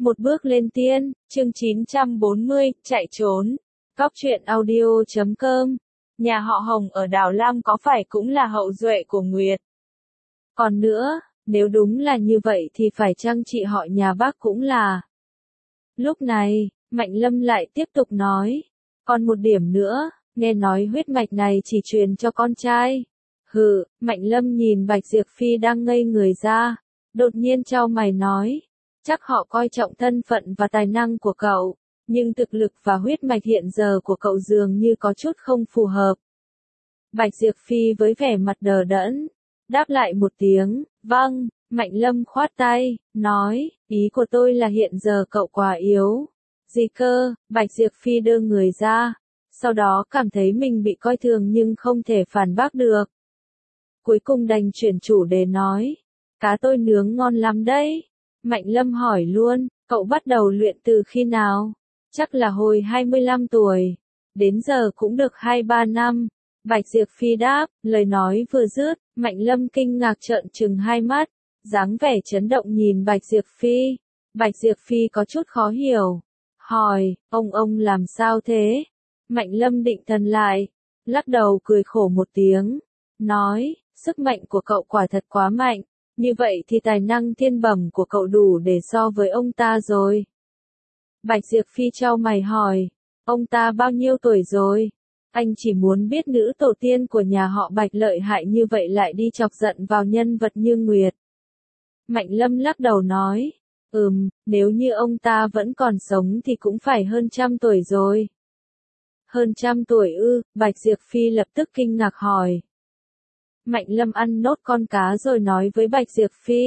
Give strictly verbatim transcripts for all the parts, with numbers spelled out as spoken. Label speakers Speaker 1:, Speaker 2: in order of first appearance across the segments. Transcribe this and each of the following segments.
Speaker 1: Một bước lên tiên, chương chín trăm bốn mươi, chạy trốn. Cóc truyện audio chấm com. Nhà họ Hồng ở Đào Lam có phải cũng là hậu duệ của Nguyệt? Còn nữa, nếu đúng là như vậy thì phải chăng chị họ nhà bác cũng là? Lúc này, Mạnh Lâm lại tiếp tục nói. Còn một điểm nữa, nghe nói huyết mạch này chỉ truyền cho con trai. Hừ, Mạnh Lâm nhìn Bạch Diệp Phi đang ngây người ra. Đột nhiên chau mày nói. Chắc họ coi trọng thân phận và tài năng của cậu, nhưng thực lực và huyết mạch hiện giờ của cậu dường như có chút không phù hợp. Bạch Diệp Phi với vẻ mặt đờ đẫn, đáp lại một tiếng, vâng. Mạnh Lâm khoát tay, nói, ý của tôi là hiện giờ cậu quá yếu. Gì cơ? Bạch Diệp Phi đưa người ra, sau đó cảm thấy mình bị coi thường nhưng không thể phản bác được. Cuối cùng đành chuyển chủ đề nói, cá tôi nướng ngon lắm đấy. Mạnh Lâm hỏi luôn, cậu bắt đầu luyện từ khi nào? Chắc là hồi hai mươi lăm tuổi. Đến giờ cũng được hai ba năm. Bạch Diệp Phi đáp, lời nói vừa dứt, Mạnh Lâm kinh ngạc trợn trừng hai mắt, dáng vẻ chấn động nhìn Bạch Diệp Phi. Bạch Diệp Phi có chút khó hiểu. Hỏi, ông ông làm sao thế? Mạnh Lâm định thần lại, lắc đầu cười khổ một tiếng. Nói, sức mạnh của cậu quả thật quá mạnh. Như vậy thì tài năng thiên bẩm của cậu đủ để so với ông ta rồi. Bạch Diệp Phi chau mày hỏi, ông ta bao nhiêu tuổi rồi? Anh chỉ muốn biết nữ tổ tiên của nhà họ Bạch lợi hại như vậy lại đi chọc giận vào nhân vật như Nguyệt. Mạnh Lâm lắc đầu nói, ừm, nếu như ông ta vẫn còn sống thì cũng phải hơn trăm tuổi rồi. Hơn trăm tuổi ư? Bạch Diệp Phi lập tức kinh ngạc hỏi. Mạnh Lâm ăn nốt con cá rồi nói với Bạch Diệp Phi.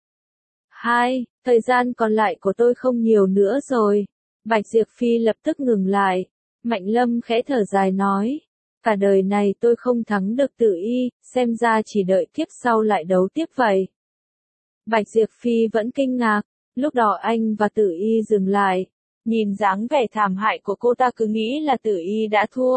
Speaker 1: Hai, thời gian còn lại của tôi không nhiều nữa rồi. Bạch Diệp Phi lập tức ngừng lại. Mạnh Lâm khẽ thở dài nói. Cả đời này tôi không thắng được Tử Y, xem ra chỉ đợi kiếp sau lại đấu tiếp vậy. Bạch Diệp Phi vẫn kinh ngạc. Lúc đó anh và Tử Y dừng lại. Nhìn dáng vẻ thảm hại của cô ta cứ nghĩ là Tử Y đã thua.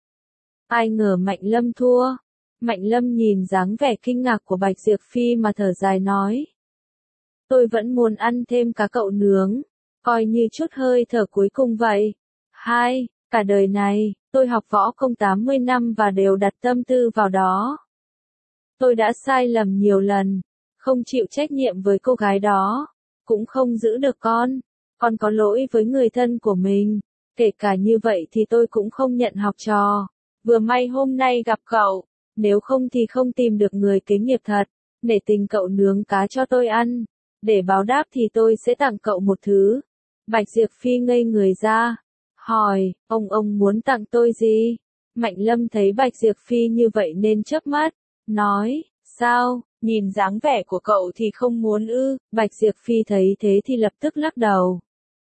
Speaker 1: Ai ngờ Mạnh Lâm thua. Mạnh Lâm nhìn dáng vẻ kinh ngạc của Bạch Diệp Phi mà thở dài nói. Tôi vẫn muốn ăn thêm cá cậu nướng, coi như chút hơi thở cuối cùng vậy. Hai, cả đời này, tôi học võ công tám mươi năm và đều đặt tâm tư vào đó. Tôi đã sai lầm nhiều lần, không chịu trách nhiệm với cô gái đó, cũng không giữ được con, còn có lỗi với người thân của mình. Kể cả như vậy thì tôi cũng không nhận học trò. Vừa may hôm nay gặp cậu. Nếu không thì không tìm được người kế nghiệp thật, để tình cậu nướng cá cho tôi ăn. Để báo đáp thì tôi sẽ tặng cậu một thứ. Bạch Diệp Phi ngây người ra. Hỏi, ông ông muốn tặng tôi gì? Mạnh Lâm thấy Bạch Diệp Phi như vậy nên chớp mắt. Nói, sao, nhìn dáng vẻ của cậu thì không muốn ư? Bạch Diệp Phi thấy thế thì lập tức lắc đầu.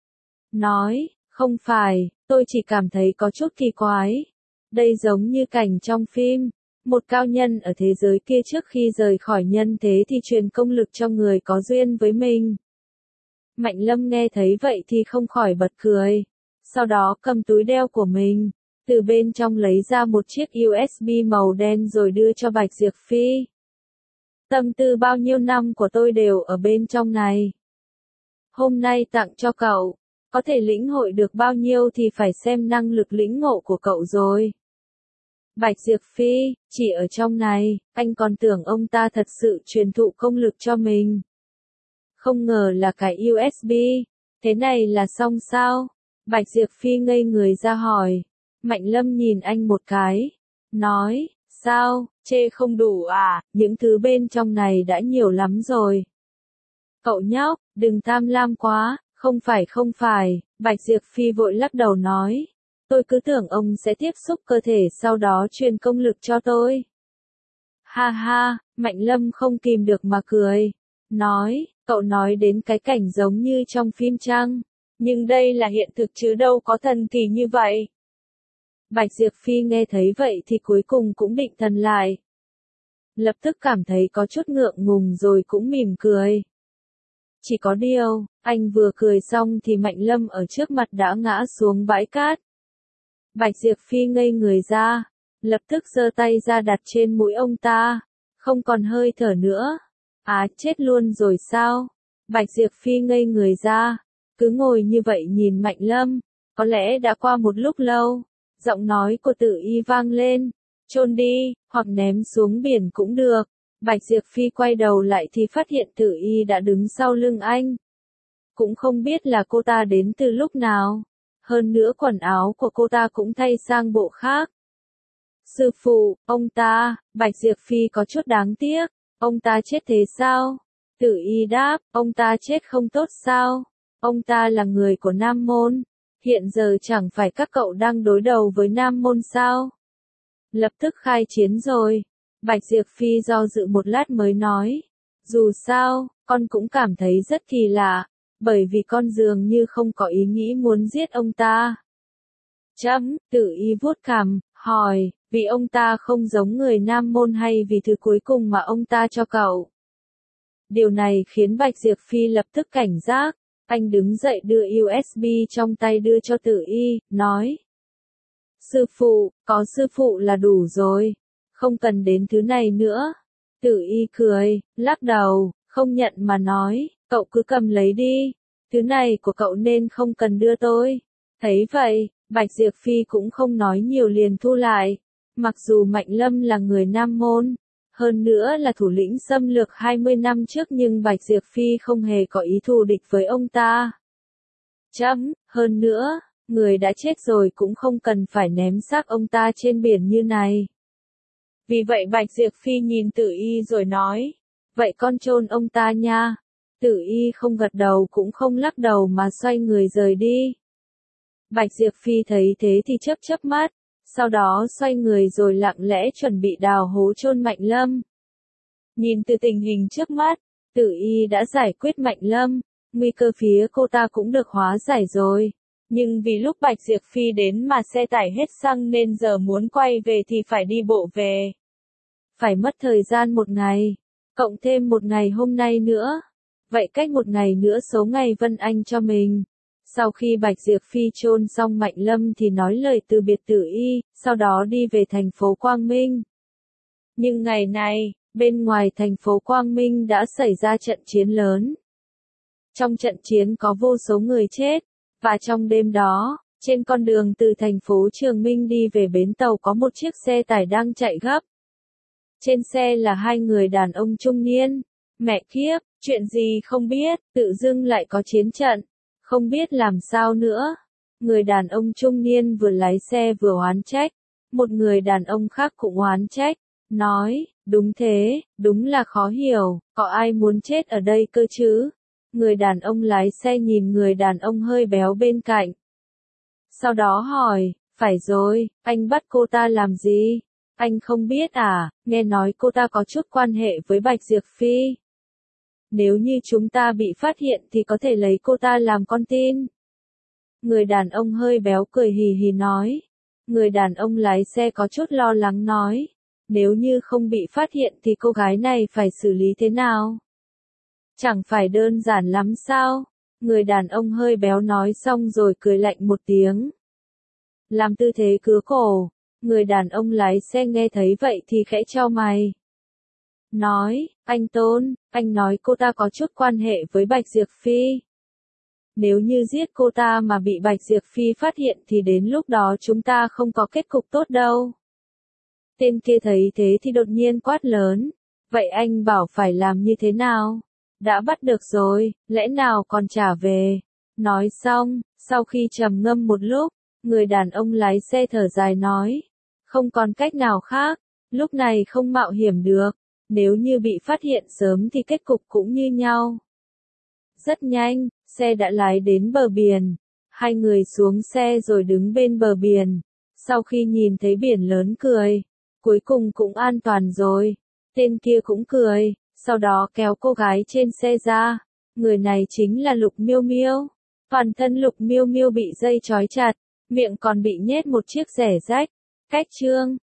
Speaker 1: Nói, không phải, tôi chỉ cảm thấy có chút kỳ quái. Đây giống như cảnh trong phim. Một cao nhân ở thế giới kia trước khi rời khỏi nhân thế thì truyền công lực cho người có duyên với mình. Mạnh Lâm nghe thấy vậy thì không khỏi bật cười. Sau đó cầm túi đeo của mình, từ bên trong lấy ra một chiếc u ét bê màu đen rồi đưa cho Bạch Diệp Phi. Tâm tư bao nhiêu năm của tôi đều ở bên trong này. Hôm nay tặng cho cậu, có thể lĩnh hội được bao nhiêu thì phải xem năng lực lĩnh ngộ của cậu rồi. Bạch Diệp Phi, chỉ ở trong này, anh còn tưởng ông ta thật sự truyền thụ công lực cho mình. Không ngờ là cái u ét bê, thế này là xong sao? Bạch Diệp Phi ngây người ra hỏi. Mạnh Lâm nhìn anh một cái, nói, sao, chê không đủ à, những thứ bên trong này đã nhiều lắm rồi. Cậu nhóc, đừng tham lam quá, không phải không phải, Bạch Diệp Phi vội lắc đầu nói. Tôi cứ tưởng ông sẽ tiếp xúc cơ thể sau đó truyền công lực cho tôi. Ha ha, Mạnh Lâm không kìm được mà cười. Nói, cậu nói đến cái cảnh giống như trong phim chăng? Nhưng đây là hiện thực chứ đâu có thần kỳ như vậy. Bạch Diệp Phi nghe thấy vậy thì cuối cùng cũng định thần lại. Lập tức cảm thấy có chút ngượng ngùng rồi cũng mỉm cười. Chỉ có điều, anh vừa cười xong thì Mạnh Lâm ở trước mặt đã ngã xuống bãi cát. Bạch Diệp Phi ngây người ra, lập tức giơ tay ra đặt trên mũi ông ta, không còn hơi thở nữa. À, chết luôn rồi sao? Bạch Diệp Phi ngây người ra, cứ ngồi như vậy nhìn Mạnh Lâm, có lẽ đã qua một lúc lâu, giọng nói của Tử Y vang lên, chôn đi, hoặc ném xuống biển cũng được. Bạch Diệp Phi quay đầu lại thì phát hiện Tử Y đã đứng sau lưng anh. Cũng không biết là cô ta đến từ lúc nào, hơn nữa quần áo của cô ta cũng thay sang bộ khác. Sư phụ, ông ta, Bạch Diệp Phi có chút đáng tiếc, ông ta chết thế sao? Tử Y đáp, ông ta chết không tốt sao? Ông ta là người của Nam Môn, hiện giờ chẳng phải các cậu đang đối đầu với Nam Môn sao? Lập tức khai chiến rồi. Bạch Diệp Phi do dự một lát mới nói, dù sao, con cũng cảm thấy rất kỳ lạ, bởi vì con dường như không có ý nghĩ muốn giết ông ta. Chấm, Tử Y vuốt cằm, hỏi, vì ông ta không giống người Nam Môn hay vì thứ cuối cùng mà ông ta cho cậu? Điều này khiến Bạch Diệp Phi lập tức cảnh giác, anh đứng dậy đưa u ét bê trong tay đưa cho Tử Y, nói. Sư phụ, có sư phụ là đủ rồi, không cần đến thứ này nữa. Tử Y cười, lắc đầu, không nhận mà nói, cậu cứ cầm lấy đi, thứ này của cậu nên không cần đưa tôi. Thấy vậy, Bạch Diệp Phi cũng không nói nhiều liền thu lại, mặc dù Mạnh Lâm là người Nam Môn, hơn nữa là thủ lĩnh xâm lược hai mươi năm trước nhưng Bạch Diệp Phi không hề có ý thù địch với ông ta. Chấm, hơn nữa, người đã chết rồi cũng không cần phải ném xác ông ta trên biển như này. Vì vậy Bạch Diệp Phi nhìn Tử Y rồi nói, vậy con chôn ông ta nha. Tử Y không gật đầu cũng không lắc đầu mà xoay người rời đi. Bạch Diệp Phi thấy thế thì chớp chớp mắt, sau đó xoay người rồi lặng lẽ chuẩn bị đào hố chôn Mạnh Lâm. Nhìn từ tình hình trước mắt, Tử Y đã giải quyết Mạnh Lâm, nguy cơ phía cô ta cũng được hóa giải rồi. Nhưng vì lúc Bạch Diệp Phi đến mà xe tải hết xăng nên giờ muốn quay về thì phải đi bộ về. Phải mất thời gian một ngày, cộng thêm một ngày hôm nay nữa. Vậy cách một ngày nữa số ngày Vân Anh cho mình. Sau khi Bạch Diệp Phi chôn xong Mạnh Lâm thì nói lời từ biệt Tử Y, sau đó đi về thành phố Quang Minh. Nhưng ngày này, bên ngoài thành phố Quang Minh đã xảy ra trận chiến lớn. Trong trận chiến có vô số người chết, và trong đêm đó, trên con đường từ thành phố Trường Minh đi về bến tàu có một chiếc xe tải đang chạy gấp. Trên xe là hai người đàn ông trung niên. Mẹ kiếp, chuyện gì không biết, tự dưng lại có chiến trận, không biết làm sao nữa. Người đàn ông trung niên vừa lái xe vừa oán trách, một người đàn ông khác cũng oán trách, nói, đúng thế, đúng là khó hiểu, có ai muốn chết ở đây cơ chứ? Người đàn ông lái xe nhìn người đàn ông hơi béo bên cạnh. Sau đó hỏi, phải rồi, anh bắt cô ta làm gì? Anh không biết à, nghe nói cô ta có chút quan hệ với Bạch Diệp Phi. Nếu như chúng ta bị phát hiện thì có thể lấy cô ta làm con tin. Người đàn ông hơi béo cười hì hì nói. Người đàn ông lái xe có chút lo lắng nói. Nếu như không bị phát hiện thì cô gái này phải xử lý thế nào? Chẳng phải đơn giản lắm sao? Người đàn ông hơi béo nói xong rồi cười lạnh một tiếng. Làm tư thế cứa cổ. Người đàn ông lái xe nghe thấy vậy thì khẽ chau mày. Nói, anh Tôn, anh nói cô ta có chút quan hệ với Bạch Diệp Phi. Nếu như giết cô ta mà bị Bạch Diệp Phi phát hiện thì đến lúc đó chúng ta không có kết cục tốt đâu. Tên kia thấy thế thì đột nhiên quát lớn. Vậy anh bảo phải làm như thế nào? Đã bắt được rồi, lẽ nào còn trả về? Nói xong, sau khi trầm ngâm một lúc, người đàn ông lái xe thở dài nói. Không còn cách nào khác, lúc này không mạo hiểm được. Nếu như bị phát hiện sớm thì kết cục cũng như nhau. Rất nhanh, xe đã lái đến bờ biển. Hai người xuống xe rồi đứng bên bờ biển. Sau khi nhìn thấy biển lớn cười. Cuối cùng cũng an toàn rồi. Tên kia cũng cười. Sau đó kéo cô gái trên xe ra. Người này chính là Lục Miêu Miêu. Toàn thân Lục Miêu Miêu bị dây trói chặt. Miệng còn bị nhét một chiếc rẻ rách. Cách chương